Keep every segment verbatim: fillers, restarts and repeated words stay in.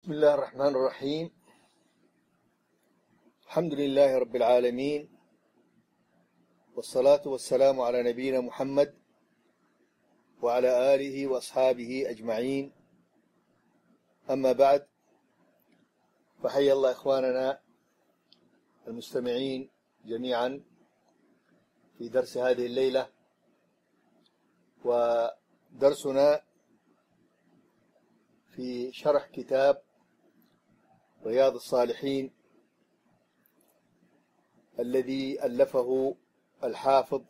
بسم الله الرحمن الرحيم. الحمد لله رب العالمين، والصلاة والسلام على نبينا محمد وعلى آله وأصحابه أجمعين. أما بعد، فحيا الله إخواننا المستمعين جميعا في درس هذه الليلة، ودرسنا في شرح كتاب رياض الصالحين الذي ألفه الحافظ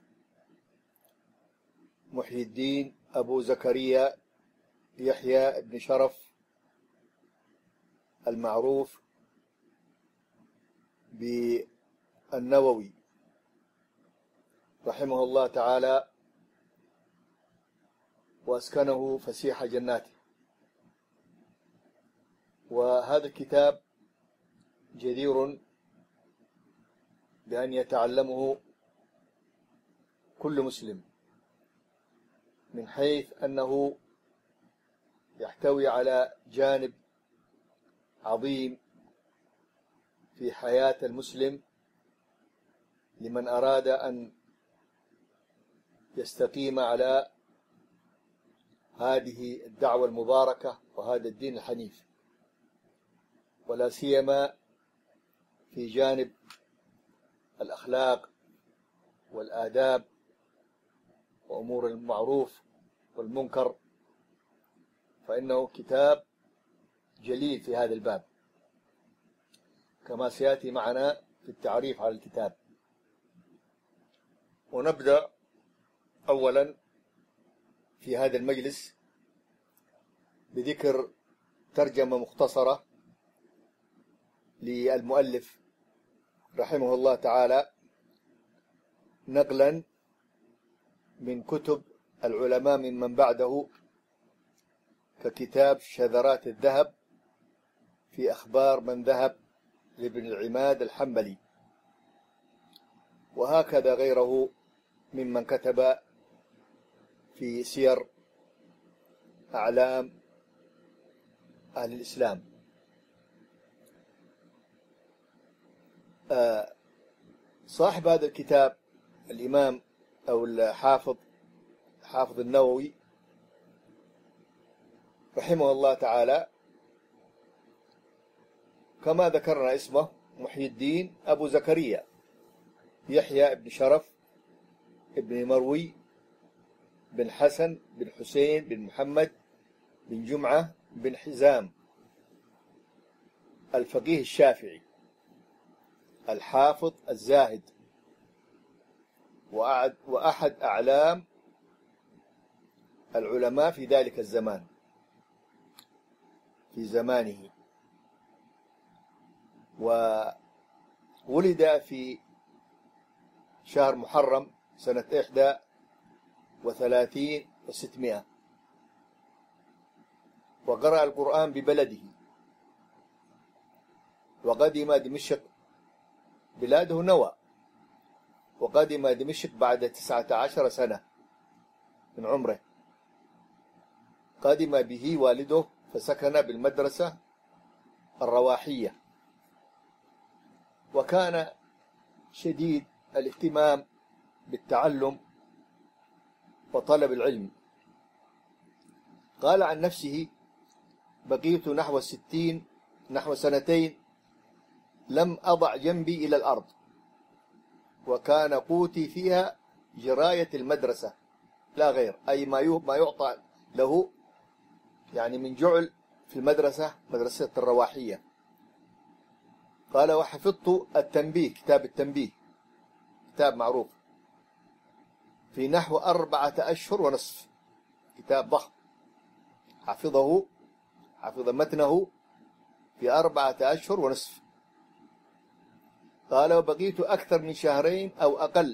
محي الدين أبو زكريا يحيى بن شرف المعروف بالنووي رحمه الله تعالى وأسكنه فسيح جناته. وهذا الكتاب جدير بأن يتعلمه كل مسلم، من حيث أنه يحتوي على جانب عظيم في حياة المسلم لمن أراد أن يستقيم على هذه الدعوة المباركة وهذا الدين الحنيف، ولا سيما في جانب الأخلاق والآداب وأمور المعروف والمنكر، فإنه كتاب جليل في هذا الباب كما سيأتي معنا في التعريف على الكتاب. ونبدأ أولا في هذا المجلس بذكر ترجمة مختصرة للمؤلف رحمه الله تعالى، نقلا من كتب العلماء ممن بعده، ككتاب شذرات الذهب في أخبار من ذهب لابن العماد الحنبلي، وهكذا غيره ممن كتب في سير أعلام أهل الإسلام. صاحب هذا الكتاب الإمام أو الحافظ حافظ النووي رحمه الله تعالى، كما ذكرنا اسمه محي الدين أبو زكريا يحيى بن شرف بن مروي بن حسن بن حسين بن محمد بن جمعة بن حزام الفقيه الشافعي الحافظ الزاهد، وأحد أعلام العلماء في ذلك الزمان في زمانه. وولد في شهر محرم سنة إحدى وثلاثين وستمائة، وقرأ القرآن ببلده، وقدم دمشق بلاده نوى، وقدم دمشق بعد تسعة عشر سنة من عمره، قدم به والده فسكن بالمدرسة الرواحية، وكان شديد الاهتمام بالتعلم وطلب العلم. قال عن نفسه: بقيت نحو الستين نحو سنتين لم أضع جنبي إلى الأرض، وكان قوتي فيها جراية المدرسة لا غير، أي ما يعطى له يعني من جعل في المدرسة، مدرسة الرواحية. قال: وحفظت التنبيه، كتاب التنبيه كتاب معروف، في نحو أربعة أشهر ونصف، كتاب ضخم، حفظه حفظ متنه في أربعة أشهر ونصف. قال: وبقيت أكثر من شهرين أو أقل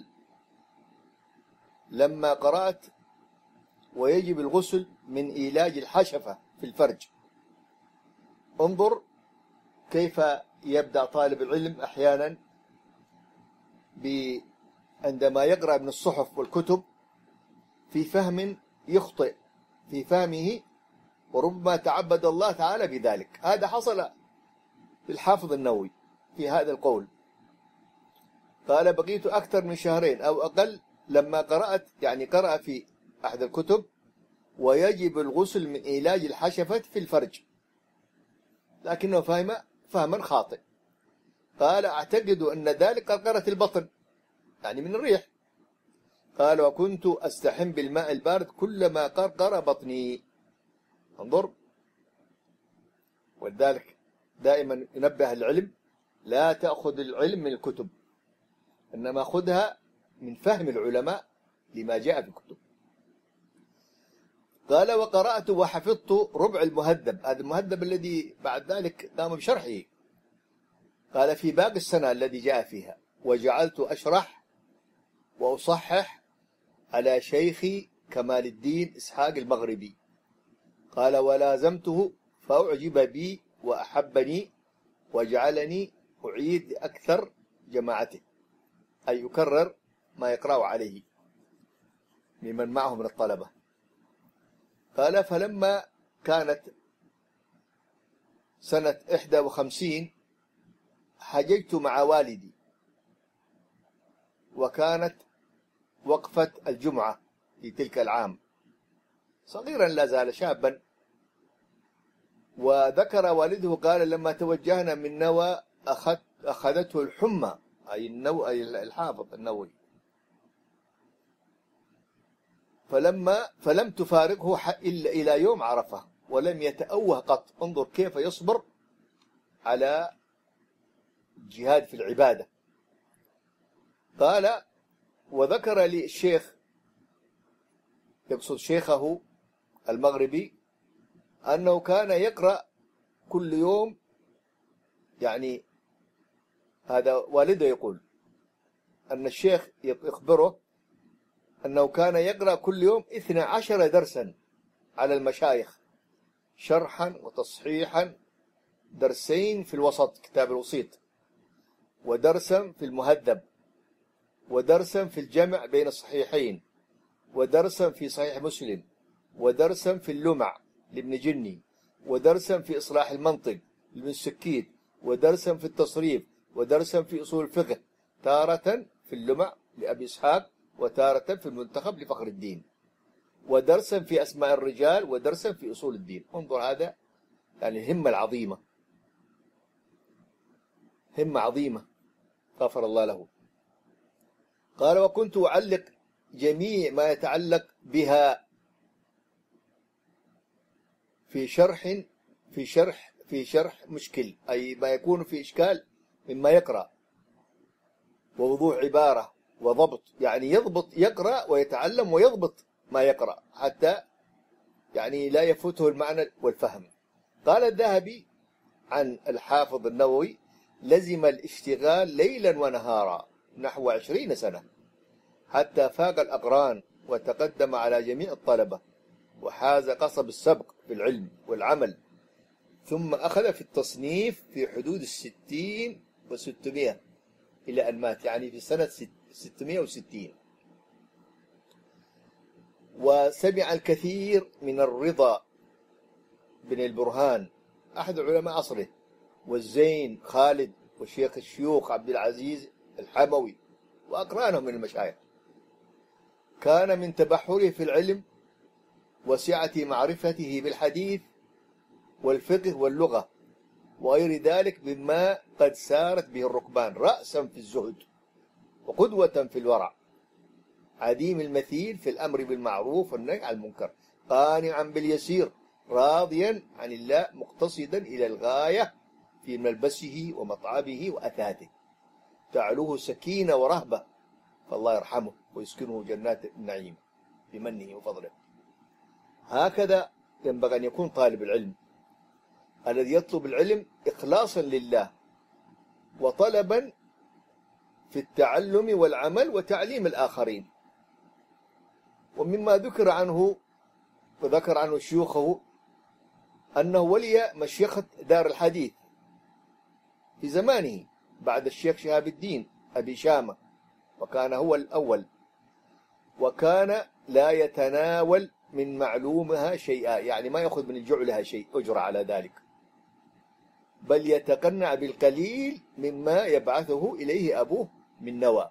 لما قرأت: ويجب الغسل من إيلاج الحشفة في الفرج. انظر كيف يبدأ طالب العلم أحيانا عندما يقرأ من الصحف والكتب في فهم يخطئ في فهمه وربما تعبد الله تعالى بذلك. هذا حصل للحافظ النووي في هذا القول. قال بقيت أكثر من شهرين أو أقل لما قرأت، يعني قرأ في أحد الكتب: ويجب الغسل من علاج الحشفة في الفرج، لكنه فهم فهما خاطئ. قال أعتقد أن ذلك قرقرة البطن، يعني من الريح. قال وكنت أستحم بالماء البارد كلما قرقر بطني. انظر، ولذلك دائما ينبه العلم: لا تأخذ العلم من الكتب، إنما خذها من فهم العلماء لما جاء في الكتب. قال وقرأت وحفظت ربع المهذب، هذا المهذب الذي بعد ذلك قام بشرحه. قال في باقي السنة الذي جاء فيها، وجعلت أشرح وأصحح على شيخي كمال الدين إسحاق المغربي. قال ولازمته فأعجب بي وأحبني وجعلني أعيد لأكثر جماعته، أي يكرر ما يقرأ عليه ممن معه من الطلبة. قال فلما كانت سنة إحدى وخمسين حججت مع والدي، وكانت وقفة الجمعة في تلك العام، صغيرا لا زال شابا. وذكر والده قال لما توجهنا من نوى أخذ أخذته الحمى، أي النو أي الحافظ النووي، فلما فلم تفارقه إلا إلى يوم عرفة ولم يتأوه قط. انظر كيف يصبر على الجهاد في العبادة. قال وذكر لي الشيخ، يقصد شيخه المغربي، أنه كان يقرأ كل يوم، يعني هذا والده يقول أن الشيخ يخبره أنه كان يقرأ كل يوم اثنى عشر درسا على المشايخ، شرحا وتصحيحا، درسين في الوسط كتاب الوسيط، ودرسا في المهذب، ودرسا في الجمع بين الصحيحين، ودرسا في صحيح مسلم، ودرسا في اللمع لابن جني، ودرسا في إصلاح المنطق لابن السكيت، ودرسا في التصريف، ودرسا في أصول الفقه، تارة في اللمع لأبي إسحاق، وتارة في المنتخب لفخر الدين، ودرسا في أسماء الرجال، ودرسا في أصول الدين. انظر هذا، يعني الهمة العظيمة، همة عظيمة غفر الله له. قال وكنت أعلق جميع ما يتعلق بها في شرح في شرح في شرح مشكل، أي ما يكون في إشكال مما يقرأ، ووضوح عبارة وضبط، يعني يضبط، يقرأ ويتعلم ويضبط ما يقرأ حتى يعني لا يفوته المعنى والفهم. قال الذهبي عن الحافظ النووي: لزم الاشتغال ليلا ونهارا نحو عشرين سنة حتى فاق الأقران وتقدم على جميع الطلبة، وحاز قصب السبق في العلم والعمل، ثم أخذ في التصنيف في حدود الستين وستمائة إلى أن مات، يعني في سنة ستمائة وستين. وسمع الكثير من الرضا بن البرهان أحد علماء عصره، والزين خالد، وشيخ الشيوخ عبد العزيز الحموي، وأقرانهم من المشايخ. كان من تبحره في العلم وسعة معرفته بالحديث والفقه واللغة وغير ذلك مما قد سارت به الركبان، رأسا في الزهد وقدوة في الورع، عديم المثيل في الأمر بالمعروف والنهي عن المنكر، قانعا باليسير، راضيا عن الله، مقتصدا إلى الغاية في ملبسه ومطعمه وأثاثه، تعلوه سكينة ورهبة، فالله يرحمه ويسكنه جنات النعيم بمنه وفضله. هكذا ينبغي أن يكون طالب العلم الذي يطلب العلم إخلاصا لله، وطلبا في التعلم والعمل وتعليم الآخرين. ومما ذكر عنه وذكر عنه شيوخه أنه ولي مشيخة دار الحديث في زمانه بعد الشيخ شهاب الدين أبي شامة، وكان هو الأول، وكان لا يتناول من معلومها شيئا، يعني ما يأخذ من جعلها شيء أجر على ذلك، بل يتقنع بالقليل مما يبعثه إليه أبوه من نوى.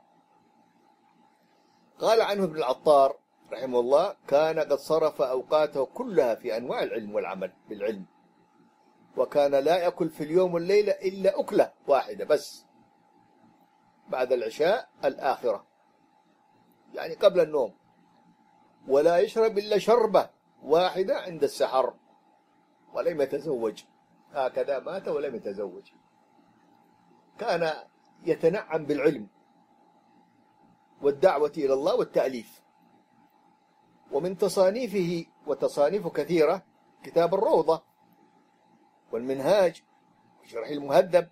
قال عنه ابن العطار رحمه الله: كان قد صرف أوقاته كلها في أنواع العلم والعمل بالعلم، وكان لا يأكل في اليوم والليلة إلا أكلة واحدة بس بعد العشاء الآخرة، يعني قبل النوم، ولا يشرب إلا شربة واحدة عند السحر، ولم يتزوج، هكذا مات ولم يتزوج. كان يتنعم بالعلم والدعوة إلى الله والتأليف. ومن تصانيفه، وتصانيفه كثيرة، كتاب الروضة والمنهاج وشرح المهذب،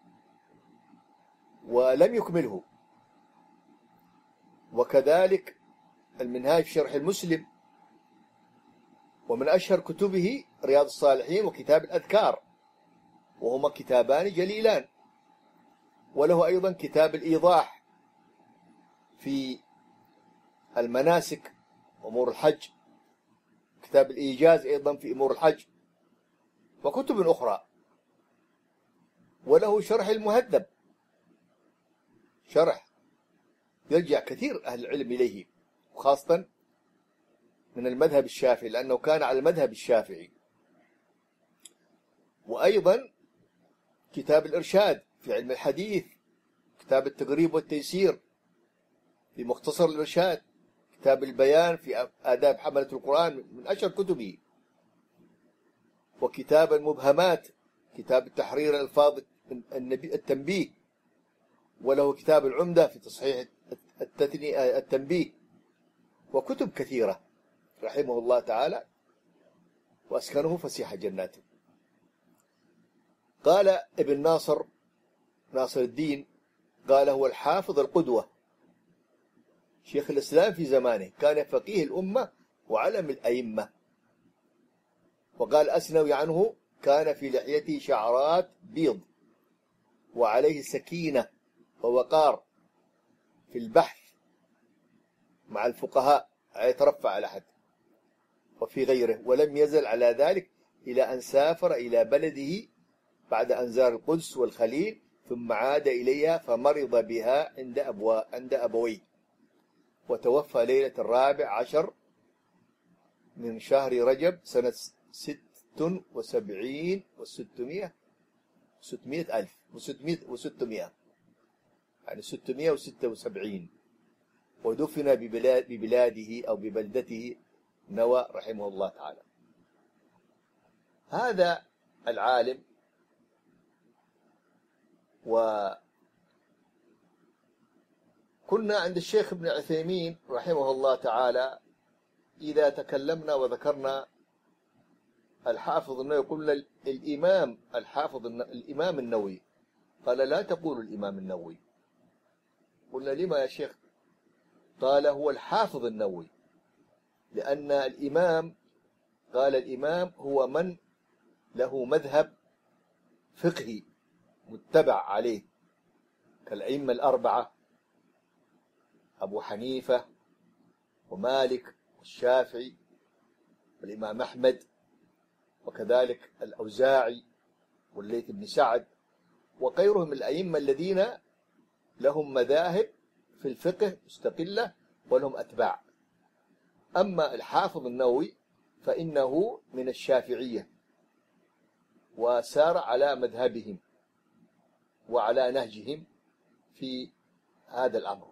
ولم يكمله، وكذلك المنهاج في شرح المسلم. ومن أشهر كتبه رياض الصالحين وكتاب الأذكار، وهما كتابان جليلان. وله أيضا كتاب الإيضاح في المناسك أمور الحج، كتاب الإيجاز أيضا في أمور الحج، وكتب أخرى. وله شرح المهذب، شرح يرجع كثير أهل العلم إليه، وخاصة من المذهب الشافعي، لأنه كان على المذهب الشافعي. وأيضا كتاب الإرشاد في علم الحديث، كتاب التقريب والتيسير في مختصر الإرشاد، كتاب البيان في آداب حملة القرآن من أشهر كتبه، وكتاب المبهمات، كتاب التحرير الألفاظ التنبيه، وله كتاب العمدة في تصحيح التنبيه، وكتب كثيرة رحمه الله تعالى، وأسكنه فسيح جناته. قال ابن ناصر ناصر الدين، قال: هو الحافظ القدوة، شيخ الإسلام في زمانه، كان فقيه الأمة وعلم الأئمة. وقال أسنوي عنه: كان في لحيته شعرات بيض، وعليه سكينة ووقار في البحث مع الفقهاء، يترفع على حد وفي غيره، ولم يزل على ذلك إلى أن سافر إلى بلده بعد أن زار القدس والخليل، ثم عاد إليها فمرض بها عند أبوا عند أبويه، وتوفى ليلة الرابع عشر من شهر رجب سنة ست وسبعين وستمائة ستمائة ألف وستمائة وستمائة يعني ستمائة وستة وسبعين، ودفن ببلاد ببلاده أو ببلدته نوى رحمه الله تعالى. هذا العالم، وكنا عند الشيخ ابن عثيمين رحمه الله تعالى إذا تكلمنا وذكرنا الحافظ النووي قلنا الإمام الحافظ الإمام النووي، قال: لا تقول الإمام النووي. قلنا: لما يا شيخ؟ قال: هو الحافظ النووي، لأن الإمام، قال الإمام هو من له مذهب فقهي متبع عليه، كالأئمة الأربعة أبو حنيفة ومالك والشافعي والإمام أحمد، وكذلك الأوزاعي والليث بن سعد وغيرهم من الأئمة الذين لهم مذاهب في الفقه مستقلة ولهم أتباع. أما الحافظ النووي فإنه من الشافعية، وسار على مذهبهم وعلى نهجهم في هذا الأمر.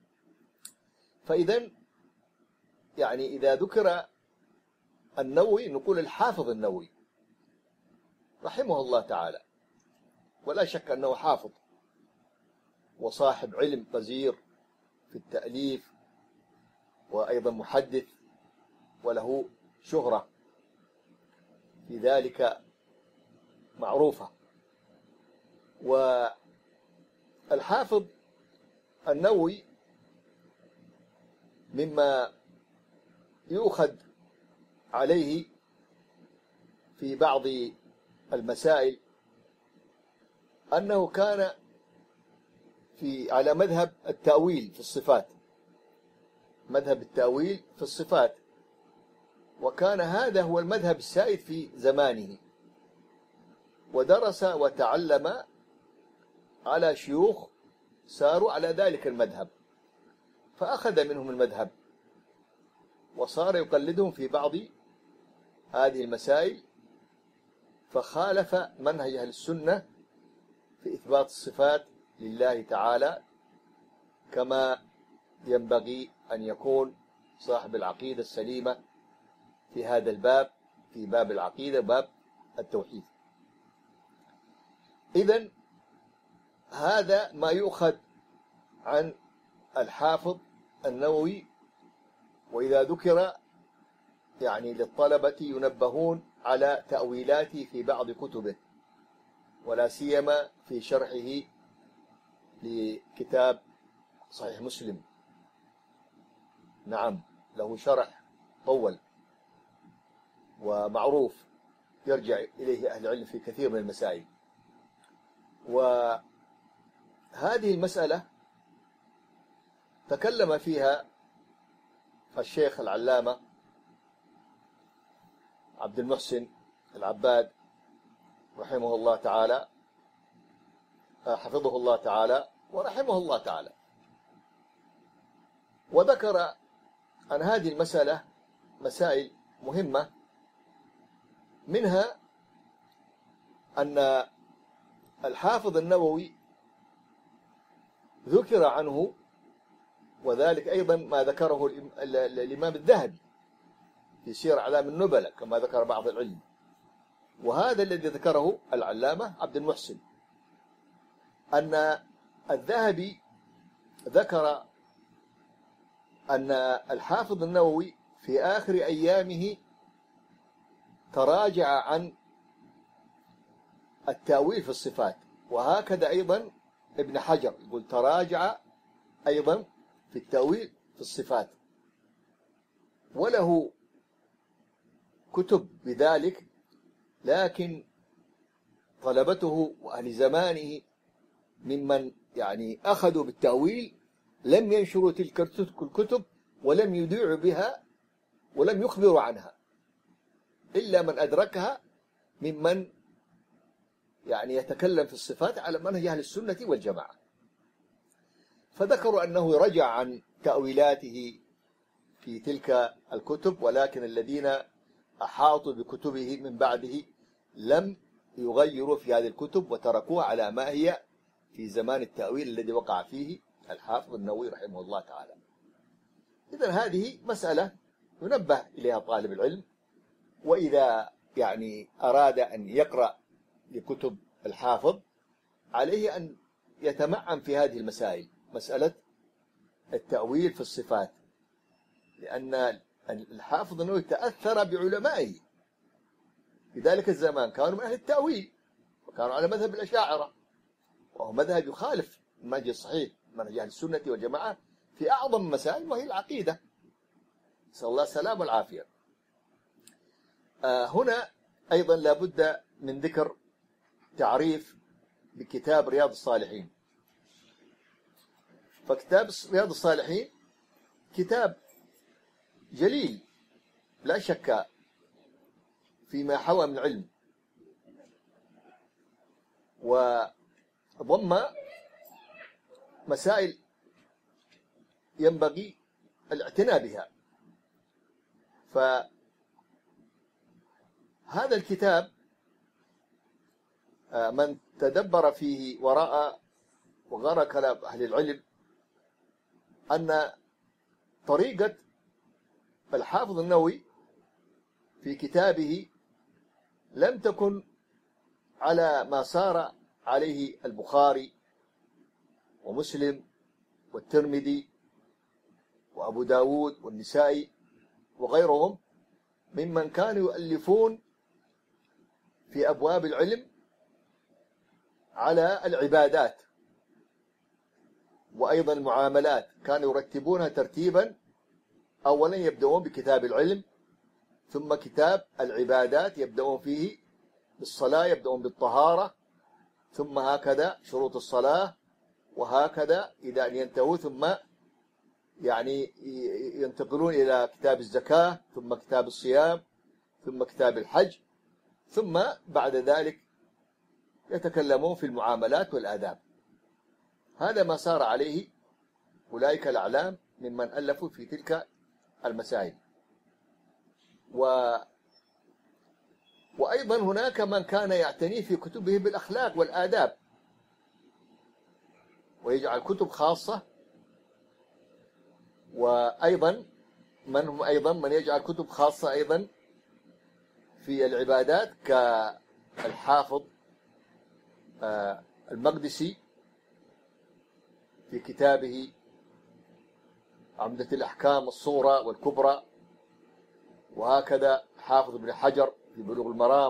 فإذا يعني إذا ذكر النووي نقول الحافظ النووي رحمه الله تعالى، ولا شك أنه حافظ وصاحب علم غزير في التأليف، وأيضا محدث، وله شهرة في ذلك معروفة. والحافظ النووي مما يؤخذ عليه في بعض المسائل أنه كان في على مذهب التأويل في الصفات، مذهب التأويل في الصفات، وكان هذا هو المذهب السائد في زمانه، ودرس وتعلم على شيوخ ساروا على ذلك المذهب، فأخذ منهم المذهب وصار يقلدهم في بعض هذه المسائل، فخالف منهج أهل السنة في إثبات الصفات لله تعالى كما ينبغي أن يكون صاحب العقيدة السليمة في هذا الباب، في باب العقيدة، باب التوحيد. إذن هذا ما يؤخذ عن الحافظ النووي، وإذا ذكر يعني للطلبة ينبهون على تأويلاته في بعض كتبه، ولا سيما في شرحه لكتاب صحيح مسلم. نعم، له شرح طول ومعروف يرجع إليه أهل العلم في كثير من المسائل. وهذه المسألة تكلم فيها الشيخ العلامة عبد المحسن العباد رحمه الله تعالى، حفظه الله تعالى ورحمه الله تعالى، وذكر عن هذه المسألة مسائل مهمة، منها أن الحافظ النووي ذكر عنه، وذلك أيضا ما ذكره الإمام الذهبي في سير أعلام النبلاء كما ذكر بعض العلم، وهذا الذي ذكره العلامة عبد المحسن، أن الذهبي ذكر أن الحافظ النووي في آخر أيامه تراجع عن التأويل في الصفات، وهكذا أيضا ابن حجر يقول تراجع أيضا في التأويل في الصفات، وله كتب بذلك، لكن طلبته وأهل زمانه ممن يعني أخذوا بالتأويل لم ينشروا تلك الكتب ولم يذيعوا بها ولم يخبروا عنها إلا من أدركها ممن يعني يتكلم في الصفات على منهج أهل السنة والجماعة. فذكروا أنه رجع عن تأويلاته في تلك الكتب، ولكن الذين أحاطوا بكتبه من بعده لم يغيروا في هذه الكتب وتركوها على ما هي في زمان التأويل الذي وقع فيه الحافظ النووي رحمه الله تعالى. إذن هذه مسألة ينبه إليها طالب العلم، وإذا يعني أراد أن يقرأ لكتب الحافظ عليه أن يتمعن في هذه المسائل، مسألة التأويل في الصفات، لأن الحافظ النووي تأثر بعلمائه في ذلك الزمان، كانوا من أهل التأويل وكانوا على مذهب الأشاعرة، وهو مذهب يخالف المنهج الصحيح منهج أهل السنة والجماعة في أعظم المسائل وهي العقيدة، نسأل الله السلامة والعافية. آه هنا أيضا لابد من ذكر تعريف بكتاب رياض الصالحين. فكتاب رياض الصالحين كتاب جليل لا شك فيما حوى من علم، وضم مسائل ينبغي الاعتناء بها. فهذا الكتاب من تدبر فيه ورأى وغرى كلام أهل العلم أن طريقة الحافظ النووي في كتابه لم تكن على ما سار عليه البخاري ومسلم والترمذي وأبو داود والنسائي وغيرهم ممن كانوا يؤلفون في أبواب العلم على العبادات وأيضا المعاملات، كانوا يرتبونها ترتيبا، أولا يبدأون بكتاب العلم ثم كتاب العبادات يبدأون فيه بالصلاة، يبدأون بالطهارة، ثم هكذا شروط الصلاة، وهكذا إلى أن ينتهوا ثم يعني ينتقلون إلى كتاب الزكاة، ثم كتاب الصيام، ثم كتاب الحج، ثم بعد ذلك يتكلمون في المعاملات والآداب. هذا ما سار عليه أولئك الأعلام ممن ألفوا في تلك المسائل. و وأيضا هناك من كان يعتني في كتبه بالأخلاق والآداب ويجعل كتب خاصة، وأيضا من هم أيضا من يجعل كتب خاصة أيضا في العبادات كالحافظ المقدسي في كتابه عمدة الأحكام الصغرى والكبرى، وهكذا حافظ ابن حجر في بلوغ المرام،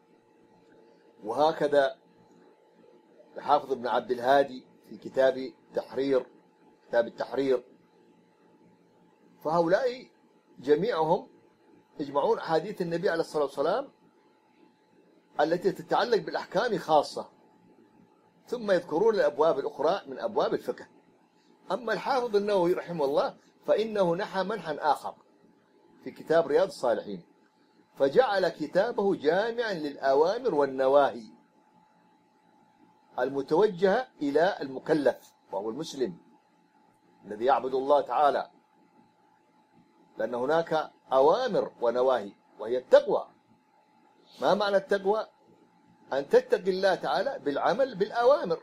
وهكذا حافظ ابن عبد الهادي في كتاب تحرير كتاب التحرير. فهؤلاء جميعهم يجمعون أحاديث النبي عليه الصلاة والسلام التي تتعلق بالأحكام خاصة، ثم يذكرون الأبواب الأخرى من أبواب الفقه. أما الحافظ النووي رحمه الله فإنه نحى منحا آخر في كتاب رياض الصالحين، فجعل كتابه جامعا للأوامر والنواهي المتوجهة إلى المكلف وهو المسلم الذي يعبد الله تعالى، لأن هناك أوامر ونواهي وهي التقوى. ما معنى التقوى؟ أن تتقي الله تعالى بالعمل بالأوامر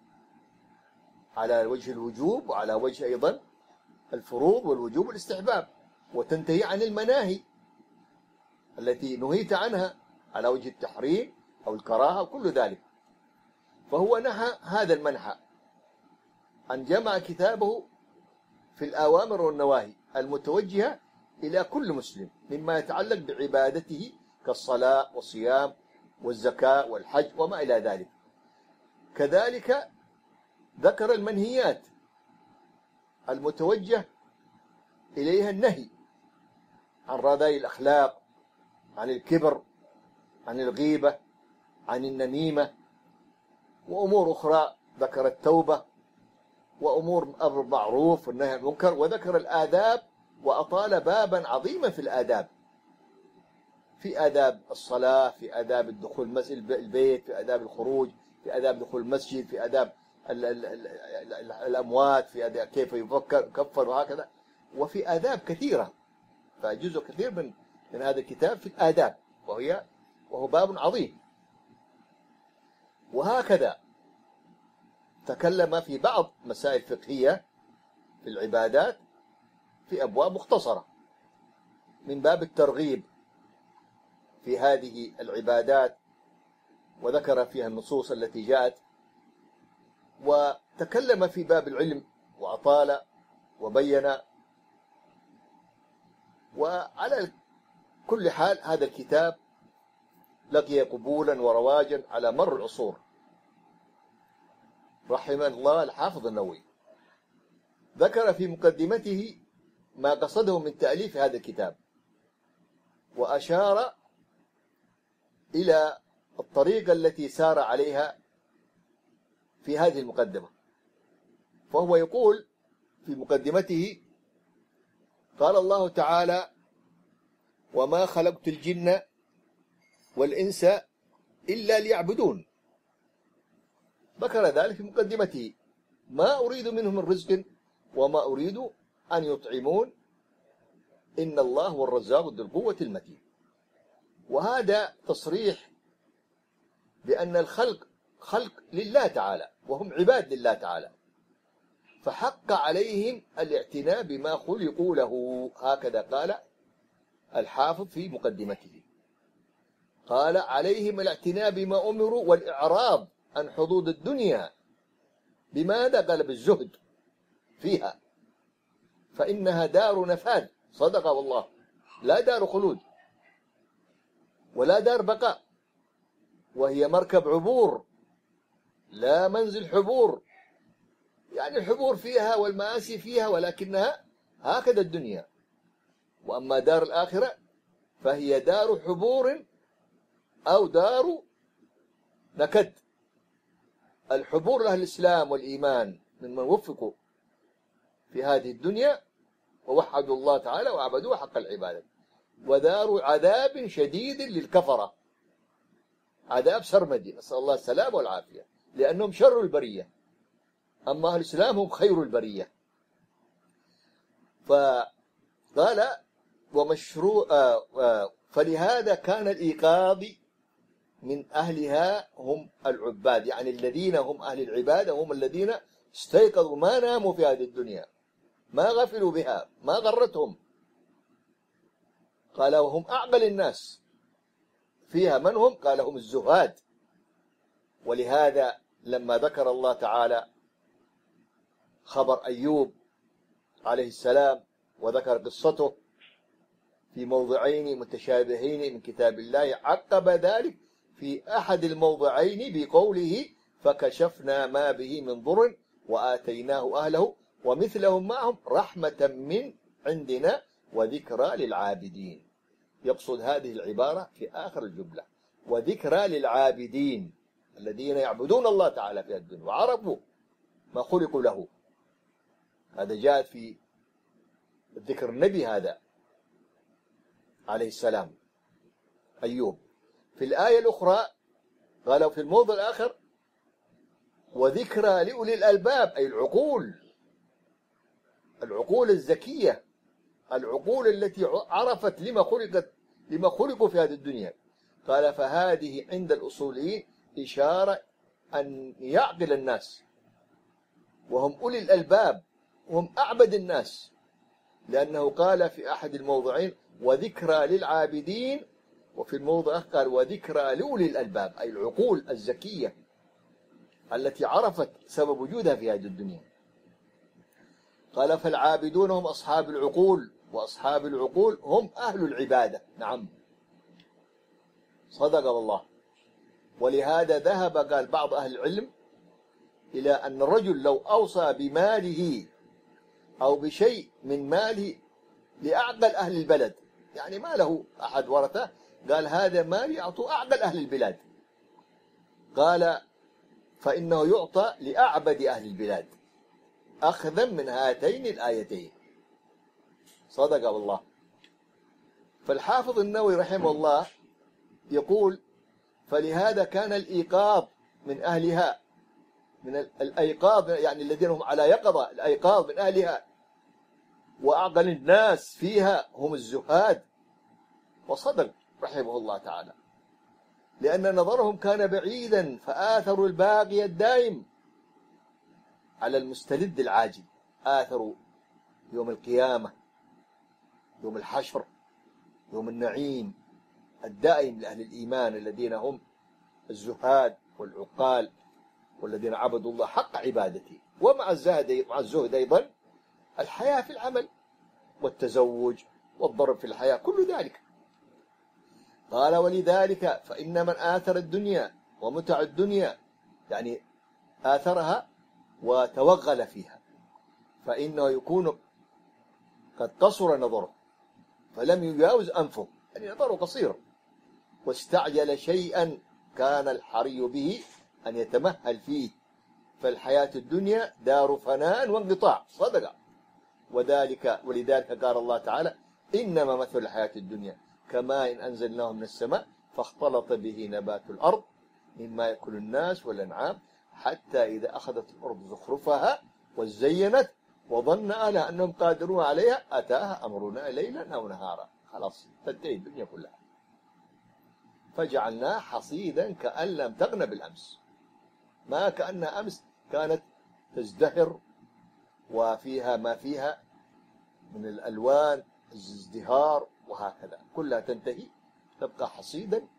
على وجه الوجوب وعلى وجه أيضا الفروض والوجوب والاستحباب، وتنتهي عن المناهي التي نهيت عنها على وجه التحريم أو الكراهة وكل ذلك. فهو نحى هذا المنحى أن جمع كتابه في الأوامر والنواهي المتوجهة إلى كل مسلم مما يتعلق بعبادته كالصلاة والصيام والزكاة والحج وما إلى ذلك. كذلك ذكر المنهيات المتوجه إليها النهي عن رذائل الأخلاق، عن الكبر، عن الغيبة، عن النميمة، وأمور أخرى. ذكر التوبة وأمور أمر معروف والنهي عن المنكر، وذكر الآداب وأطال بابا عظيما في الآداب، في آداب الصلاة، في آداب الدخول البيت، في آداب الخروج، في آداب دخول المسجد، في آداب الأموات، في آداب كيف يفكر يكفر وهكذا، وفي آداب كثيرة. فجزء كثير من من هذا الكتاب في الآداب، وهي وهو باب عظيم. وهكذا تكلم في بعض مسائل فقهية في العبادات في أبواب مختصرة من باب الترغيب في هذه العبادات، وذكر فيها النصوص التي جاءت، وتكلم في باب العلم وأطال وبين. وعلى كل حال هذا الكتاب لقي قبولا ورواجا على مر العصور رحمه الله الحافظ النووي. ذكر في مقدمته ما قصده من تأليف هذا الكتاب، وأشار إلى الطريقة التي سار عليها في هذه المقدمة. فهو يقول في مقدمته: قال الله تعالى: وما خلقت الجن والإنس إلا ليعبدون. ذكر ذلك في مقدمته: ما أريد منهم من رزق وما أريد أن يطعمون إن الله هو الرزاق ذو القوة المتين. وهذا تصريح بأن الخلق خلق لله تعالى وهم عباد لله تعالى، فحق عليهم الاعتناء بما خلقوا له. هكذا قال الحافظ في مقدمته، قال: عليهم الاعتناء بما أمروا والإعراض عن حظوظ الدنيا. بماذا؟ قال: بالزهد فيها، فإنها دار نفاد. صدق والله، لا دار خلود ولا دار بقاء، وهي مركب عبور لا منزل حبور. يعني الحبور فيها والمآسي فيها، ولكنها هكذا الدنيا. وأما دار الآخرة فهي دار حبور أو دار نكد. الحبور لأهل الإسلام والإيمان ممن وفقوا في هذه الدنيا، ووحدوا الله تعالى وعبدوه حق العبادة. ودار عذاب شديد للكفرة، عذاب سرمدي، نسأل الله السلامة والعافية، لأنهم شر البرية، أما أهل الإسلام هم خير البرية. فقال ومشروع فلهذا كان الإيقاظ من أهلها هم العباد، يعني الذين هم أهل العبادة هم الذين استيقظوا، ما ناموا في هذه الدنيا، ما غفلوا بها، ما غرتهم. قال وهم أعقل الناس فيها، من هم؟ قال هم الزهاد. ولهذا لما ذكر الله تعالى خبر أيوب عليه السلام وذكر قصته في موضعين متشابهين من كتاب الله، عقب ذلك في أحد الموضعين بقوله فكشفنا ما به من ضر وآتيناه أهله ومثلهم معهم رحمة من عندنا وذكرى للعابدين. يقصد هذه العبارة في آخر الجملة، وذكرى للعابدين الذين يعبدون الله تعالى في الدنيا وعرفوا ما خلقوا له. هذا جاء في ذكر النبي هذا عليه السلام أيوب. في الآية الأخرى قالوا في الموضع الآخر وذكرى لأولي الألباب، أي العقول، العقول الذكية، العقول التي عرفت لما خلقت لما خلقوا في هذه الدنيا. قال فهذه عند الأصوليين إشارة أن يعقل الناس، وهم أولي الألباب، وهم أعبد الناس، لأنه قال في أحد الموضعين وذكرى للعابدين، وفي الموضع قال وذكرى لأولي الألباب، أي العقول الذكية التي عرفت سبب وجودها في هذه الدنيا. قال فالعابدون هم أصحاب العقول، وأصحاب العقول هم أهل العبادة. نعم صدق الله. ولهذا ذهب قال بعض أهل العلم إلى أن الرجل لو أوصى بماله أو بشيء من ماله لأعقل أهل البلد، يعني ما له أحد ورثه، قال هذا مال يعطوا أعقل أهل البلاد، قال فإنه يعطى لأعبد أهل البلاد أخذا من هاتين الآيتين. صدق الله. فالحافظ النووي رحمه الله يقول فلهذا كان الإيقاظ من أهلها، من الأيقاظ يعني الذين هم على يقظة، الأيقاظ من أهلها وأعقل الناس فيها هم الزهاد. وصدق رحمه الله تعالى، لأن نظرهم كان بعيدا فآثروا الباقي الدائم على المستلذ العاجل، آثروا يوم القيامة، يوم الحشر، يوم النعيم الدائم لأهل الإيمان الذين هم الزهاد والعقال والذين عبدوا الله حق عبادته. ومع الزهد مع الزهد أيضا الحياة في العمل والتزوج والضرب في الحياة، كل ذلك. قال ولذلك فإن من آثر الدنيا ومتع الدنيا، يعني آثرها وتوغل فيها، فإنه يكون قد قصر نظره فلم يجاوز أنفه، يعني نظره قصير، واستعجل شيئا كان الحري به أن يتمهل فيه، فالحياة الدنيا دار فناء وانقطاع. صدق. وذلك ولذلك قال الله تعالى إنما مثل الحياة الدنيا كماء إن أنزلناه من السماء فاختلط به نبات الأرض مما يأكل الناس والأنعام حتى إذا أخذت الأرض زخرفها وزينت وظن أهلها أنهم قادرون عليها أتاها أمرنا ليلا أو نهارا. خلاص تنتهي الدنيا كلها، فجعلناها حصيدا كأن لم تغن بالأمس، ما كأنها أمس كانت تزدهر وفيها ما فيها من الألوان الازدهار وهكذا، كلها تنتهي تبقى حصيدا.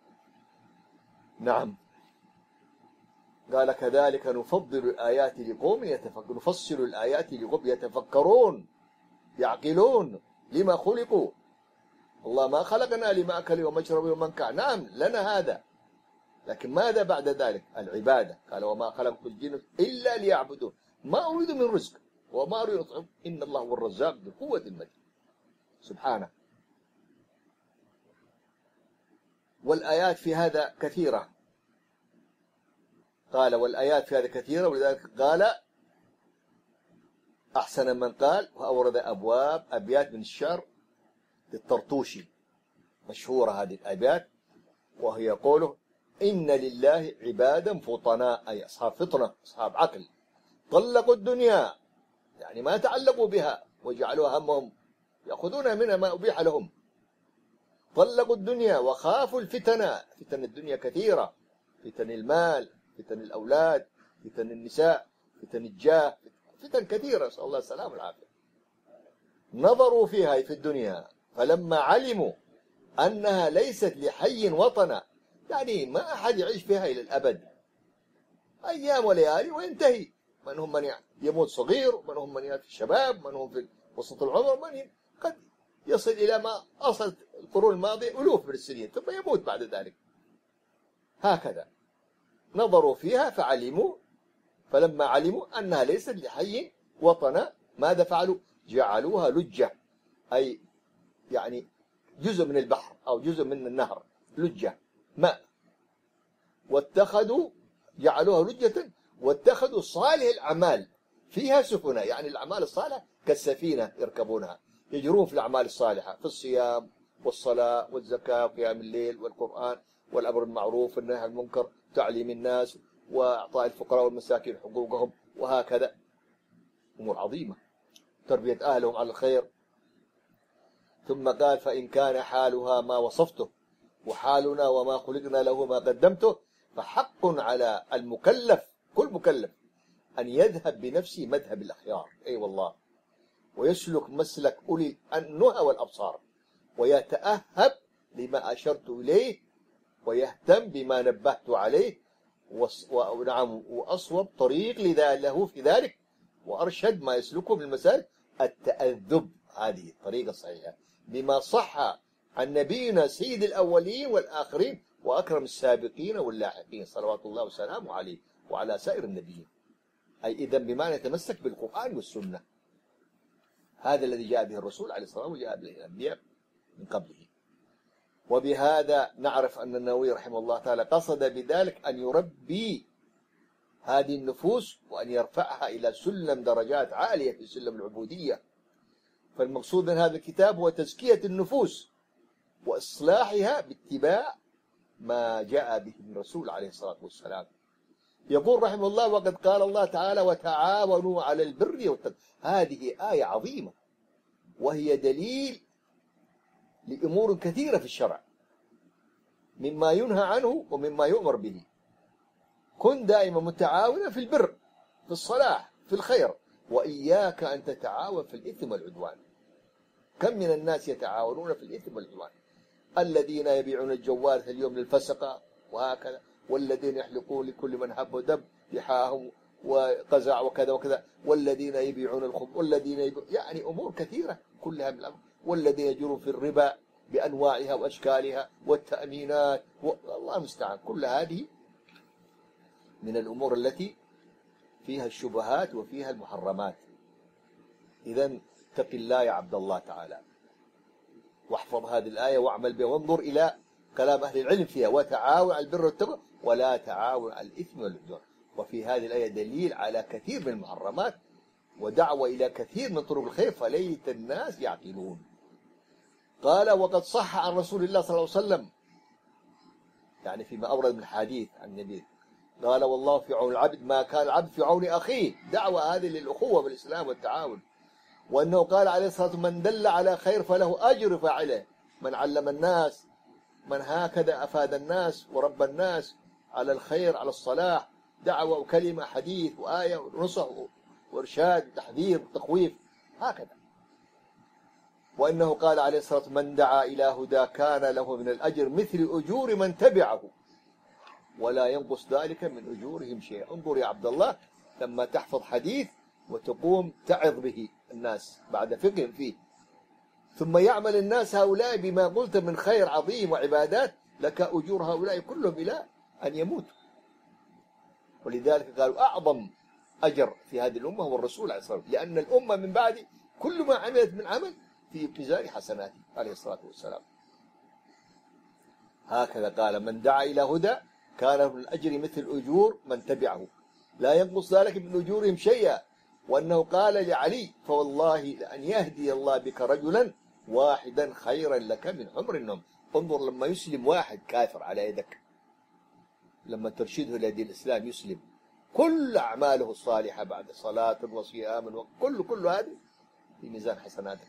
نعم. قال كذلك نفضل الآيات لقوم يتفكرون، نفصل الآيات لقوم يتفكرون يعقلون لما خلقوا. الله ما خلقنا لمأكل ومشرب ومنكع، نعم لنا هذا، لكن ماذا بعد ذلك؟ العبادة. قال وما خلقت الجن إلا ليعبدون ما أريد من رزق وما أريد أطعم إن الله هو الرزاق ذو القوة المتين سبحانه. والآيات في هذا كثيرة، قال والآيات في هذا كثيرة، ولذلك قال أحسن من قال، وأورد أبواب أبيات من الشعر للطرطوشي مشهورة هذه الأبيات، وهي قوله: إن لله عبادا فطناء، أي أصحاب فطنة أصحاب عقل، طلقوا الدنيا يعني ما تعلقوا بها وجعلوها همهم، يأخذون منها ما أبيح لهم. طلقوا الدنيا وخافوا الفتن، فتن الدنيا كثيرة، فتن المال، فتن الأولاد، فتن النساء، فتن الجاه، فتن كثيرة، نسأل الله السلامة والعافية. نظروا فيها في الدنيا فلما علموا أنها ليست لحي وطنا، يعني ما أحد يعيش فيها إلى الأبد، أيام وليالي وينتهي. من هم من يموت صغير، ومن هم من يأتي الشباب، من هم في وسط العمر، من قد يصل إلى ما أصلت القرون الماضية ألوف من السنين ثم يموت بعد ذلك. هكذا نظروا فيها فعلموا، فلما علموا أنها ليست لحي وطنا ماذا فعلوا؟ جعلوها لجة، أي يعني جزء من البحر أو جزء من النهر، لجة ماء. واتخذوا جعلوها لجة واتخذوا صالح الأعمال فيها سفنا، يعني الأعمال الصالحة كالسفينة يركبونها، يجرون في الأعمال الصالحة في الصيام والصلاة والزكاة وقيام الليل والقرآن والأمر بالمعروف والنهي عن المنكر، تعليم الناس وإعطاء الفقراء والمساكين حقوقهم، وهكذا أمور عظيمة، تربية أهلهم على الخير. ثم قال: فإن كان حالها ما وصفته وحالنا وما خلقنا له ما قدمته، فحق على المكلف، كل مكلف، أن يذهب بنفسه مذهب الأخيار، أي أيوة والله، ويسلك مسلك أولي النهى والأبصار، ويتأهب لما أشرت إليه، ويهتم بما نبهت عليه، ونعم وأصوب طريق له في ذلك، وأرشد ما يسلكه من المسالك التأذب، هذه الطريقة الصحيحة، بما صح عن نبينا سيد الأولين والآخرين وأكرم السابقين واللاحقين صلوات الله وسلامه عليه وعلى سائر النبيين. أي إذن بما نتمسك بالقرآن والسنة، هذا الذي جاء به الرسول عليه الصلاة والسلام وجاء به الأنبياء من قبله. وبهذا نعرف أن النووي رحمه الله تعالى قصد بذلك أن يربي هذه النفوس وأن يرفعها إلى سلم درجات عالية في سلم العبودية. فالمقصود من هذا الكتاب هو تزكية النفوس وإصلاحها باتباع ما جاء به الرسول عليه الصلاة والسلام. يقول رحمه الله: وقد قال الله تعالى: وتعاونوا على البر والتقوى. هذه آية عظيمة، وهي دليل لأمور كثيرة في الشرع مما ينهى عنه ومما يؤمر به. كن دائما متعاونا في البر، في الصلاح، في الخير، وإياك أن تتعاون في الإثم والعدوان. كم من الناس يتعاونون في الإثم والعدوان، الذين يبيعون الجوال اليوم للفسقة وهكذا، والذين يحلقون لكل من هب ودب لحاهم وقزع وكذا وكذا، والذين يبيعون الخبز، والذين يبيعون يعني أمور كثيرة كلها من الأمر، والذين يجرون في الربا بأنواعها وأشكالها والتأمينات، والله المستعان. كل هذه من الأمور التي فيها الشبهات وفيها المحرمات. إذن اتق الله يا عبد الله تعالى، واحفظ هذه الآية واعمل بها، وانظر إلى كلام أهل العلم فيها: وتعاون على البر والتقوى ولا تعاون على الإثم والعدوان. وفي هذه الآية دليل على كثير من المحرمات ودعوة إلى كثير من طرق الخير، فليت الناس يعقلون. قال: وقد صح عن رسول الله صلى الله عليه وسلم، يعني فيما أورد من الحديث عن النبي، قال: والله في عون العبد ما كان العبد في عون أخيه. دعوة هذه للأخوة بالإسلام والتعاون. وأنه قال عليه الصلاة والسلام: من دل على خير فله أجر فاعله، من علم الناس، من هكذا أفاد الناس ورب الناس على الخير، على الصلاح، دعوة وكلمة، حديث وآية ونصح وإرشاد وتحذير وتخويف، هكذا. وأنه قال عليه الصلاة والسلام: من دعا إلى هدى كان له من الأجر مثل أجور من تبعه ولا ينقص ذلك من أجورهم شيئا. انظر يا عبد الله، لما تحفظ حديث وتقوم تعظ به الناس بعد فقه فيه، ثم يعمل الناس هؤلاء بما قلت من خير عظيم وعبادات، لك أجور هؤلاء كلهم إلى أن يموتوا. ولذلك قالوا: أعظم أجر في هذه الأمة هو الرسول عليه الصلاة والسلام، لأن الأمة من بعد كل ما عملت من عمل في ابتزاء حسناته عليه الصلاة والسلام. هكذا قال: من دعا إلى هدى كان له من الأجر مثل أجور من تبعه لا ينقص ذلك من أجورهم شيئا. وأنه قال لعلي: فوالله لأن يهدي الله بك رجلا واحدا خيرا لك من حمر النوم. انظر لما يسلم واحد كافر على يدك، لما ترشده إلى دين الإسلام يسلم، كل أعماله الصالحة بعد صلاة وصيام وكل كل هذه في ميزان حسناتك.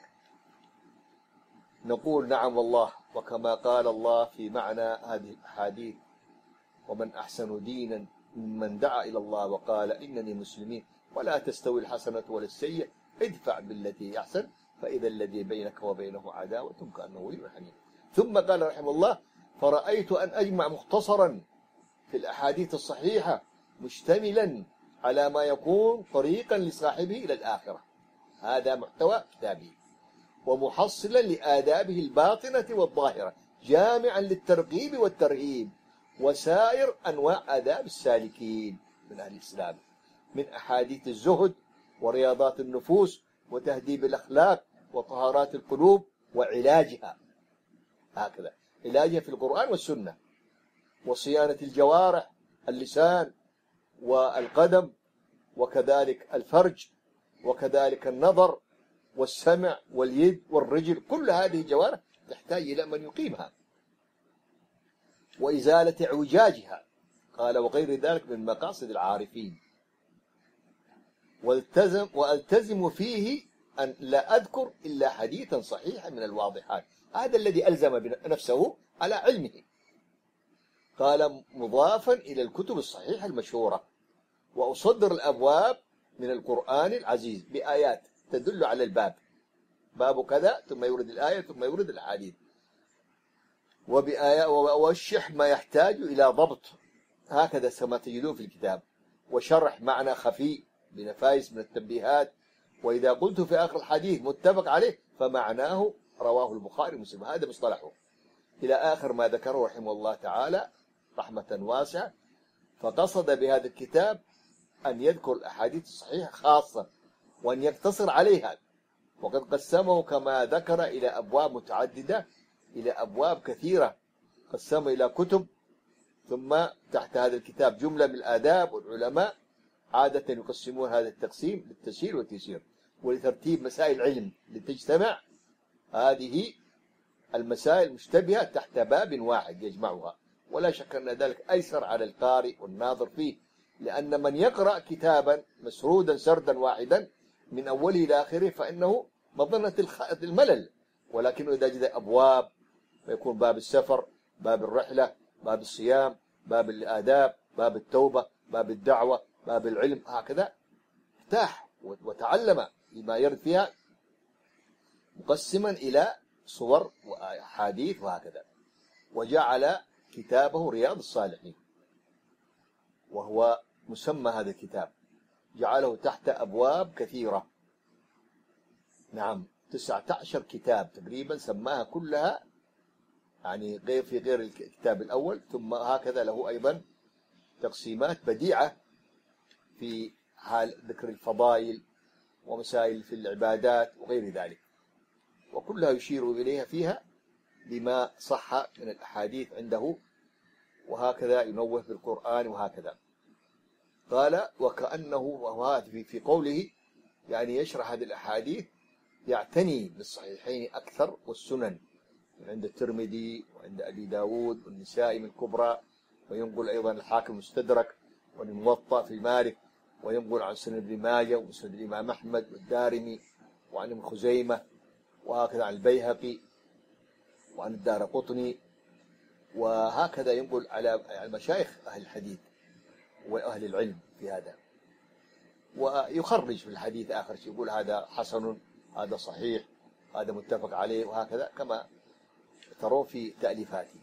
نقول: نعم والله، وكما قال الله في معنى هذه الأحاديث: ومن أحسن دينا ممن دعا إلى الله وقال إنني مسلمين ولا تستوي الحسنة ولا السيئة ادفع بالتي أحسن فإذا الذي بينك وبينه عداوة كأنه ولي حميم. ثم قال رحمه الله: فرأيت أن أجمع مختصرا في الأحاديث الصحيحة مشتملا على ما يكون طريقا لصاحبه إلى الآخرة. هذا محتوى كتابي، ومحصلا لآدابه الباطنة والظاهرة، جامعا للترغيب والترهيب وسائر أنواع آداب السالكين من أهل الإسلام، من أحاديث الزهد ورياضات النفوس وتهذيب الأخلاق وطهارات القلوب وعلاجها، هكذا علاجها في القرآن والسنة، وصيانة الجوارح، اللسان والقدم، وكذلك الفرج، وكذلك النظر والسمع واليد والرجل. كل هذه الجوارح تحتاج إلى من يقيمها، وإزالة اعوجاجها. قال: وغير ذلك من مقاصد العارفين. والتزم والتزم فيه أن لا أذكر إلا حديثا صحيحا من الواضحات. هذا الذي ألزم نفسه على علمه. قال: مضافا إلى الكتب الصحيحة المشهورة، وأصدر الأبواب من القرآن العزيز بآيات تدل على الباب، باب كذا، ثم يورد الآية ثم يورد الحديث، وبآية، وأوشح ما يحتاج إلى ضبط، هكذا كما تجدون في الكتاب، وشرح معنى خفي بنفايس من التنبيهات. وإذا قلت في آخر الحديث متفق عليه فمعناه رواه البخاري ومسلم، هذا مصطلحه، إلى آخر ما ذكره رحمه الله تعالى رحمة واسعة. فقصد بهذا الكتاب أن يذكر الأحاديث الصحيحة خاصة، وأن يقتصر عليها، وقد قسمه كما ذكر إلى أبواب متعددة، إلى أبواب كثيرة، قسمه إلى كتب، ثم تحت هذا الكتاب جملة من الآداب. والعلماء عادة يقسمون هذا التقسيم للتسهيل والتيسير ولترتيب مسائل العلم لتجتمع هذه المسائل المشتبهة تحت باب واحد يجمعها. ولا شك أن ذلك أيسر على القارئ والناظر فيه، لأن من يقرأ كتابا مسرودا سردا واحدا من أوله إلى آخره فإنه مظنة الملل، ولكنه إذا جد أبواب فيكون باب السفر، باب الرحلة، باب الصيام، باب الآداب، باب التوبة، باب الدعوة، باب العلم، هكذا ارتاح وتعلم لما يرد فيها، مقسما إلى صور وأحاديث وهكذا. وجعل كتابه رياض الصالحين، وهو مسمى هذا الكتاب، جعله تحت أبواب كثيرة، نعم تسعة عشر كتاب تقريبا سماها كلها، يعني غير في غير الكتاب الأول. ثم هكذا له أيضا تقسيمات بديعة في حال ذكر الفضائل ومسائل في العبادات وغير ذلك، وكلها يشير إليها فيها بما صح من الأحاديث عنده، وهكذا ينوه بالقرآن وهكذا. قال: وكأنه، وهذا في قوله يعني يشرح هذه الأحاديث، يعتني بالصحيحين أكثر والسنن عند الترمذي وعند أبي داود والنسائي من الكبرى، وينقل أيضا الحاكم المستدرك والموطأ في مالك، وينقل عن سنن ابن ماجه ومسند الإمام أحمد والدارمي وعن ابن خزيمة، وهكذا عن البيهقي وعن الدارقطني، وهكذا ينقل على مشايخ أهل الحديث وأهل العلم في هذا. ويخرج في الحديث آخر شيء، يقول هذا حسن، هذا صحيح، هذا متفق عليه، وهكذا كما ترون في تأليفاته.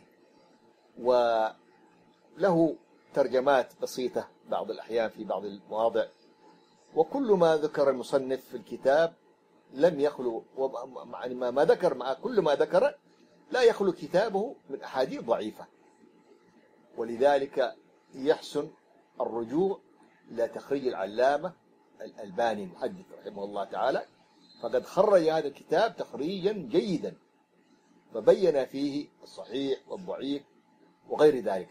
وله ترجمات بسيطة بعض الأحيان في بعض المواضع. وكل ما ذكر المصنف في الكتاب لم يخلو، يعني ما ذكر مع كل ما ذكر لا يخلو كتابه من أحاديث ضعيفة، ولذلك يحسن الرجوع إلى تخريج العلامة الألباني المحدث رحمه الله تعالى، فقد خرج هذا الكتاب تخريجا جيدا، فبين فيه الصحيح والضعيف وغير ذلك.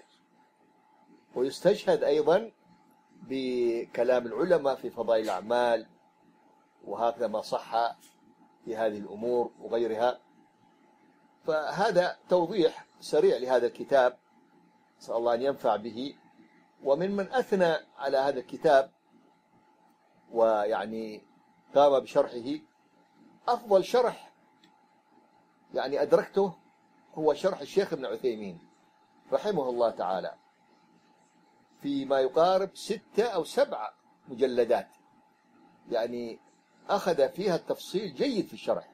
ويستشهد أيضا بكلام العلماء في فضائل الأعمال وهكذا ما صح في هذه الأمور وغيرها. فهذا توضيح سريع لهذا الكتاب، نسأل الله أن ينفع به. ومن من أثنى على هذا الكتاب ويعني قام بشرحه، أفضل شرح يعني أدركته هو شرح الشيخ ابن عثيمين رحمه الله تعالى، فيما يقارب ستة أو سبعة مجلدات، يعني أخذ فيها التفصيل جيد في الشرح.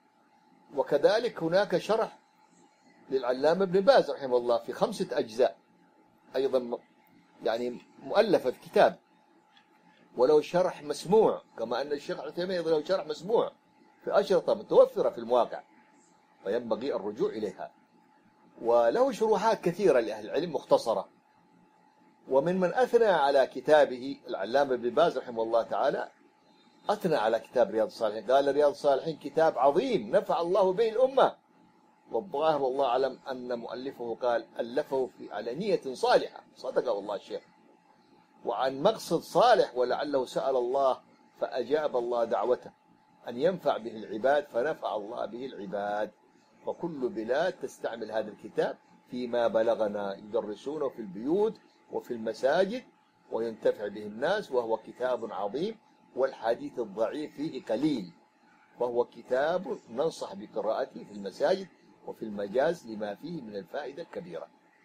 وكذلك هناك شرح للعلامة ابن باز رحمه الله في خمسة أجزاء أيضا، يعني مؤلفة في كتاب، ولو شرح مسموع، كما أن الشيخ عثيمين أيضا له شرح مسموع في أشرطة متوفرة في المواقع، فينبغي الرجوع إليها. وله شروحات كثيرة لأهل العلم مختصرة. ومن من أثنى على كتابه العلامة ابن باز رحمه الله تعالى، أثنى على كتاب رياض الصالحين، قال رياض الصالحين كتاب عظيم نفع الله به الأمة، والظاهر والله أعلم أن مؤلفه قال ألفه في على نية صالحة، صدق والله الشيخ، وعن مقصد صالح، ولعله سأل الله فأجاب الله دعوته أن ينفع به العباد فنفع الله به العباد. فكل بلاد تستعمل هذا الكتاب فيما بلغنا، يدرسونه في البيوت وفي المساجد وينتفع به الناس، وهو كتاب عظيم، والحديث الضعيف فيه قليل، وهو كتاب ننصح بقراءته في المساجد وفي المجاز لما فيه من الفائدة الكبيرة.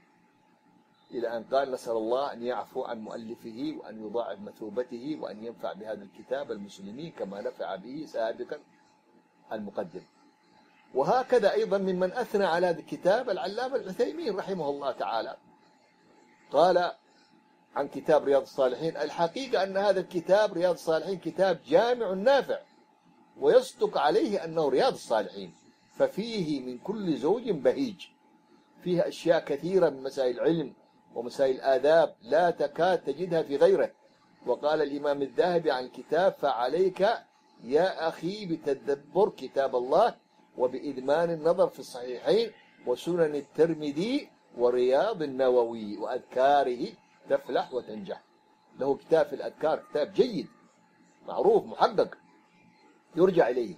إلى أن قال نسأل الله أن يعفو عن مؤلفه وأن يضاعف مثوبته وأن ينفع بهذا الكتاب المسلمين كما نفع به سابقا المقدم. وهكذا أيضا ممن أثنى على هذا الكتاب العلامة العثيمين رحمه الله تعالى، قال عن كتاب رياض الصالحين: الحقيقة أن هذا الكتاب رياض الصالحين كتاب جامع نافع، ويصدق عليه أنه رياض الصالحين، ففيه من كل زوج بهيج، فيه أشياء كثيرة من مسائل العلم ومسائل الآداب لا تكاد تجدها في غيره. وقال الإمام الذهبي عن الكتاب: فعليك يا أخي بتدبر كتاب الله وبإدمان النظر في الصحيحين وسنن الترمذي ورياض النووي وأذكاره تفلح وتنجح. له كتاب في الأذكار، كتاب جيد معروف محقق يرجع إليه.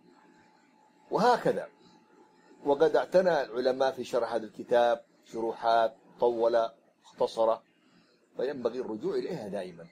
وهكذا وقد اعتنى العلماء في شرح هذا الكتاب شروحات طولة مختصرة، فينبغي الرجوع إليها دائما.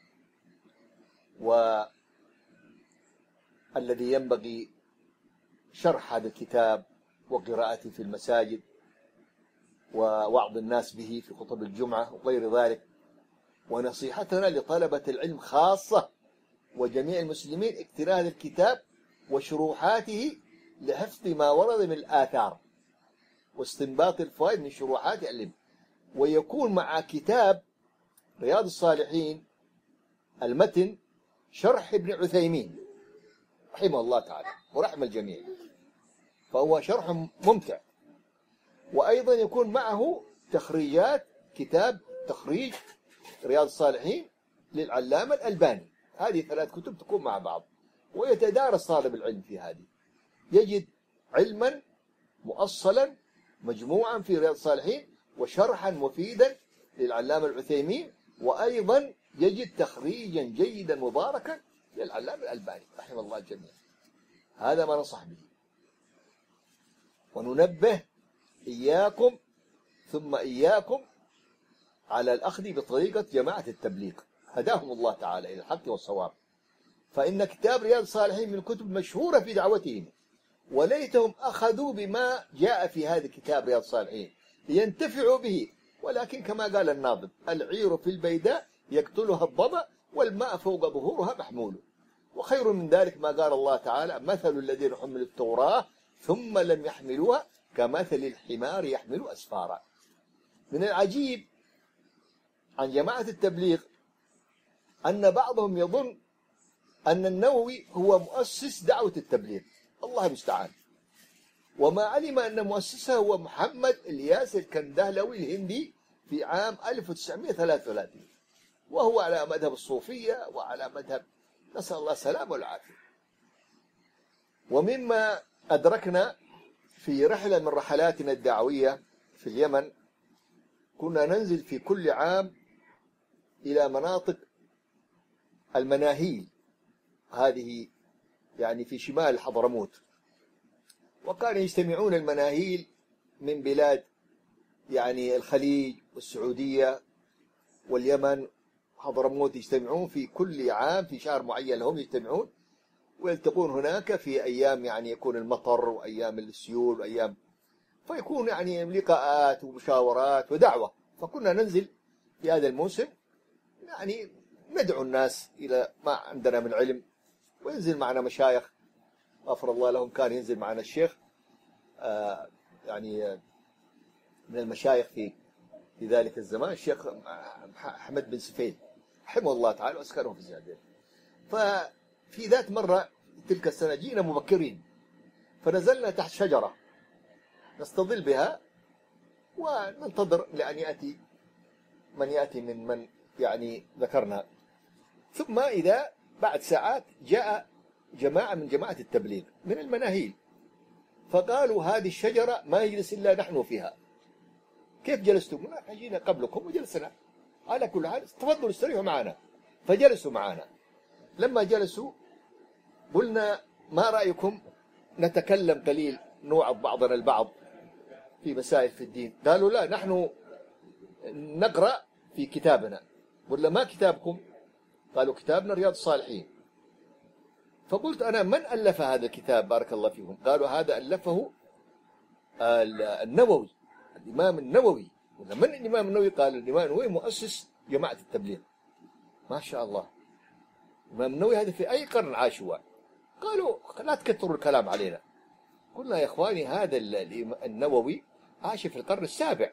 والذي ينبغي شرح هذا الكتاب وقراءته في المساجد ووعظ الناس به في خطب الجمعة وغير ذلك. ونصيحتنا لطلبة العلم خاصة وجميع المسلمين اقتناء هذا الكتاب وشروحاته لحفظ ما ورد من الآثار واستنباط الفوائد من شروحات العلم. ويكون مع كتاب رياض الصالحين المتن شرح ابن عثيمين رحمه الله تعالى ورحم الجميع، فهو شرح ممتع. وأيضا يكون معه تخريجات كتاب تخريج رياض الصالحين للعلامة الألباني. هذه ثلاث كتب تكون مع بعض، ويتدارس طالب العلم في هذه، يجد علما مؤصلا مجموعا في رياض الصالحين وشرحا مفيدا للعلامة العثيمين، وأيضا يجد تخريجا جيدا مباركا للعلامة الألباني رحمه الله الجميع. هذا ما ننصح به. وننبه إياكم ثم إياكم على الأخذ بطريقة جماعة التبليغ هداهم الله تعالى إلى الحق والصواب، فإن كتاب رياض الصالحين من الكتب مشهورة في دعوتهم، وليتهم أخذوا بما جاء في هذا الكتاب رياض الصالحين لينتفعوا به. ولكن كما قال الناظم: العير في البيداء يقتلها الظمأ والماء فوق ظهورها محمول. وخير من ذلك ما قال الله تعالى: مثل الذين حملوا التوراة ثم لم يحملوها كمثل الحمار يحمل أسفارا. من العجيب عن جماعة التبليغ أن بعضهم يظن أن النووي هو مؤسس دعوة التبليغ، الله المستعان، وما علم أن مؤسسها هو محمد الياس الكندهلوي الهندي في عام ألف وتسعمائة وثلاثة وثلاثين، وهو على مذهب الصوفية وعلى مذهب، نسأل الله السلامة والعافية. ومما أدركنا في رحلة من رحلاتنا الدعوية في اليمن، كنا ننزل في كل عام إلى مناطق المناهيل، هذه يعني في شمال حضرموت، وكانوا يجتمعون المناهيل من بلاد يعني الخليج والسعودية واليمن. حضرموت يجتمعون في كل عام في شهر معين لهم يجتمعون ويلتقون هناك في أيام يعني يكون المطر وأيام السيول وأيام، فيكون يعني لقاءات ومشاورات ودعوة. فكنا ننزل في هذا الموسم يعني ندعو الناس إلى ما عندنا من علم، وينزل معنا مشايخ غفر الله لهم. كان ينزل معنا الشيخ آه يعني من المشايخ في في ذلك الزمان الشيخ أحمد بن سفيد رحمه الله تعالى وأسكنه في الزيادين. ففي ذات مرة تلك السنة جينا مبكرين، فنزلنا تحت شجرة نستظل بها وننتظر لأن يأتي من يأتي من من يعني ذكرنا. ثم إذا بعد ساعات جاء جماعة من جماعة التبليغ من المناهيل، فقالوا هذه الشجرة ما يجلس إلا نحن فيها. كيف جلستم؟ نحن جينا قبلكم وجلسنا، على كل حال تفضلوا استريحوا معنا. فجلسوا معنا. لما جلسوا قلنا ما رأيكم نتكلم قليل نوعظ بعضنا البعض في مسائل في الدين؟ قالوا لا، نحن نقرأ في كتابنا. قلنا ما كتابكم؟ قالوا كتابنا رياض الصالحين. فقلت أنا من ألف هذا الكتاب بارك الله فيهم؟ قالوا هذا ألفه النووي، الإمام النووي. قلنا من الإمام النووي؟ قال الإمام النووي مؤسس جماعة التبليغ. ما شاء الله، الإمام النووي هذا في أي قرن عاش هو؟ قالوا لا تكثروا الكلام علينا. قلنا يا إخواني هذا النووي عاش في القرن السابع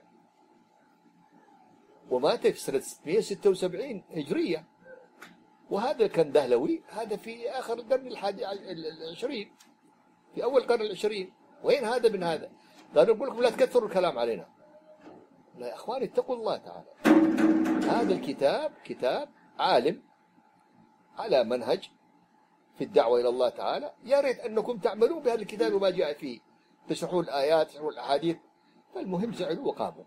ومات في سنة ستمائة وستة وسبعين هجرية، وهذا كان دهلوي هذا في آخر القرن الحادي العشرين، في أول القرن العشرين. وين هذا من هذا؟ قالوا نقول لكم لا تكثروا الكلام علينا. لا يا إخواني اتقوا الله تعالى، هذا الكتاب كتاب عالم على منهج في الدعوة إلى الله تعالى. يا ريت أنكم تعملون بهذا الكتاب وما جاء فيه، تشرحون الآيات تشرحون الأحاديث. فالمهم زعلوا وقاموا.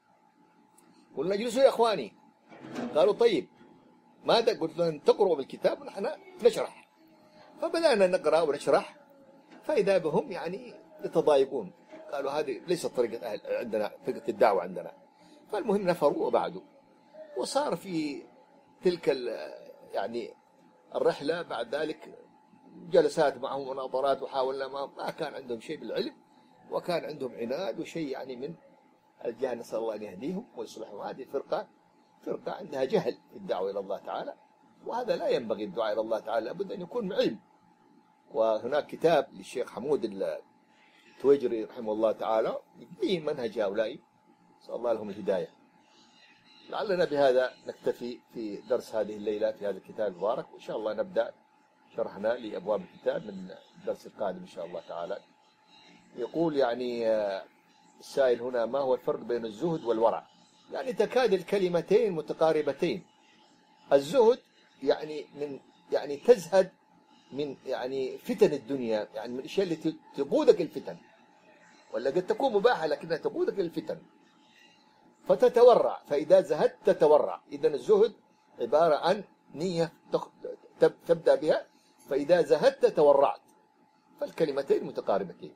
قلنا اجلسوا يا إخواني. قالوا طيب ماذا؟ قلت لهم تقرأوا بالكتاب ونحن نشرح. فبدأنا نقرأ ونشرح، فإذا بهم يعني يتضايقون. قالوا هذه ليست طريقة أهل عندنا، طريقة الدعوة عندنا. فالمهم نفروا وبعدوا. وصار في تلك يعني الرحلة بعد ذلك جلسات معهم ونظرات، وحاولنا ما, ما كان عندهم شيء بالعلم، وكان عندهم عناد وشيء يعني من الجهل. نسأل الله أن يهديهم ويصلحهم. هذه فرقة فرقة عندها جهل في الدعوة إلى الله تعالى، وهذا لا ينبغي. الدعاء إلى الله تعالى لابد أن يكون علم. وهناك كتاب للشيخ حمود التويجري رحمه الله تعالى يبين منهج هؤلاء، نسأل الله لهم الهداية. لعلنا بهذا نكتفي في درس هذه الليلة في هذا الكتاب المبارك، وإن شاء الله نبدأ شرحنا لأبواب الكتاب من الدرس القادم إن شاء الله تعالى. يقول يعني السائل هنا ما هو الفرق بين الزهد والورع؟ يعني تكاد الكلمتين متقاربتين. الزهد يعني من يعني تزهد من يعني فتن الدنيا، يعني من الأشياء اللي تقودك الفتن، ولا قد تكون مباحة لكنها تقودك الفتن، فتتورع. فإذا زهدت تتورع. إذن الزهد عبارة عن نية تبدأ بها، فإذا زهدت تورعت. فالكلمتين متقاربتين.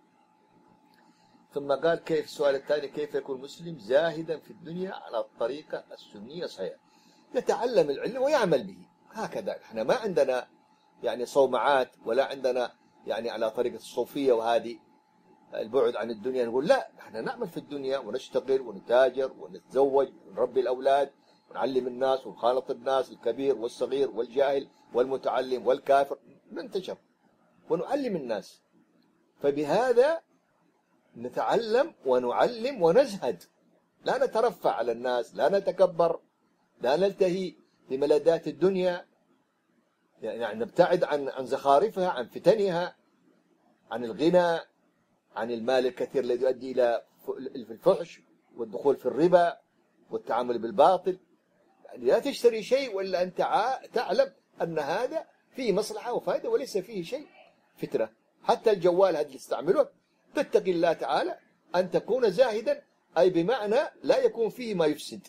ثم قال كيف السؤال الثاني كيف يكون مسلم زاهدا في الدنيا على الطريقة السنية الصحيحة؟ يتعلم العلم ويعمل به. هكذا احنا ما عندنا يعني صومعات، ولا عندنا يعني على طريقة الصوفية وهذه البعد عن الدنيا. نقول لا، احنا نعمل في الدنيا ونشتغل ونتاجر ونتزوج ونربي الأولاد ونعلم الناس ونخالط الناس، الكبير والصغير والجاهل والمتعلم والكافر، ننتشر ونعلم الناس. فبهذا نتعلم ونعلم ونزهد، لا نترفع على الناس، لا نتكبر، لا نلتهي بملذات الدنيا، يعني نبتعد عن عن زخارفها، عن فتنها، عن الغنى، عن المال الكثير الذي يؤدي إلى الفحش والدخول في الربا والتعامل بالباطل. يعني لا تشتري شيء ولا أنت تعلم أن هذا فيه مصلحة وفائدة وليس فيه شيء فتنة. حتى الجوال هذا اللي تستعمله تتقي الله تعالى أن تكون زاهدا، أي بمعنى لا يكون فيه ما يفسد.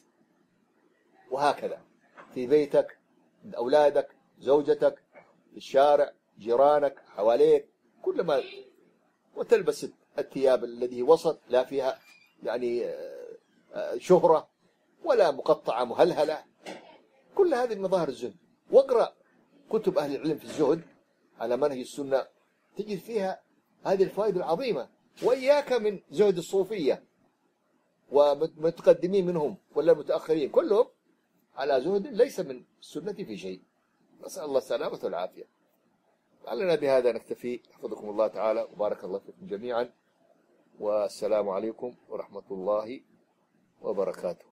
وهكذا في بيتك، أولادك، زوجتك، في الشارع، جيرانك حواليك كلما، وتلبس الثياب الذي وسط لا فيها يعني شهرة ولا مقطعة مهلهلة. كل هذه مظاهر الزهد. واقرأ كتب أهل العلم في الزهد على منهج السنة تجد فيها هذه الفائدة العظيمة. وإياك من زهد الصوفية ومتقدمين منهم ولا المتأخرين، كلهم على زهد ليس من السنة في شيء. نسأل الله السلامة والعافية. لعلنا بهذا نكتفي. حفظكم الله تعالى وبارك الله فيكم جميعا، والسلام عليكم ورحمة الله وبركاته.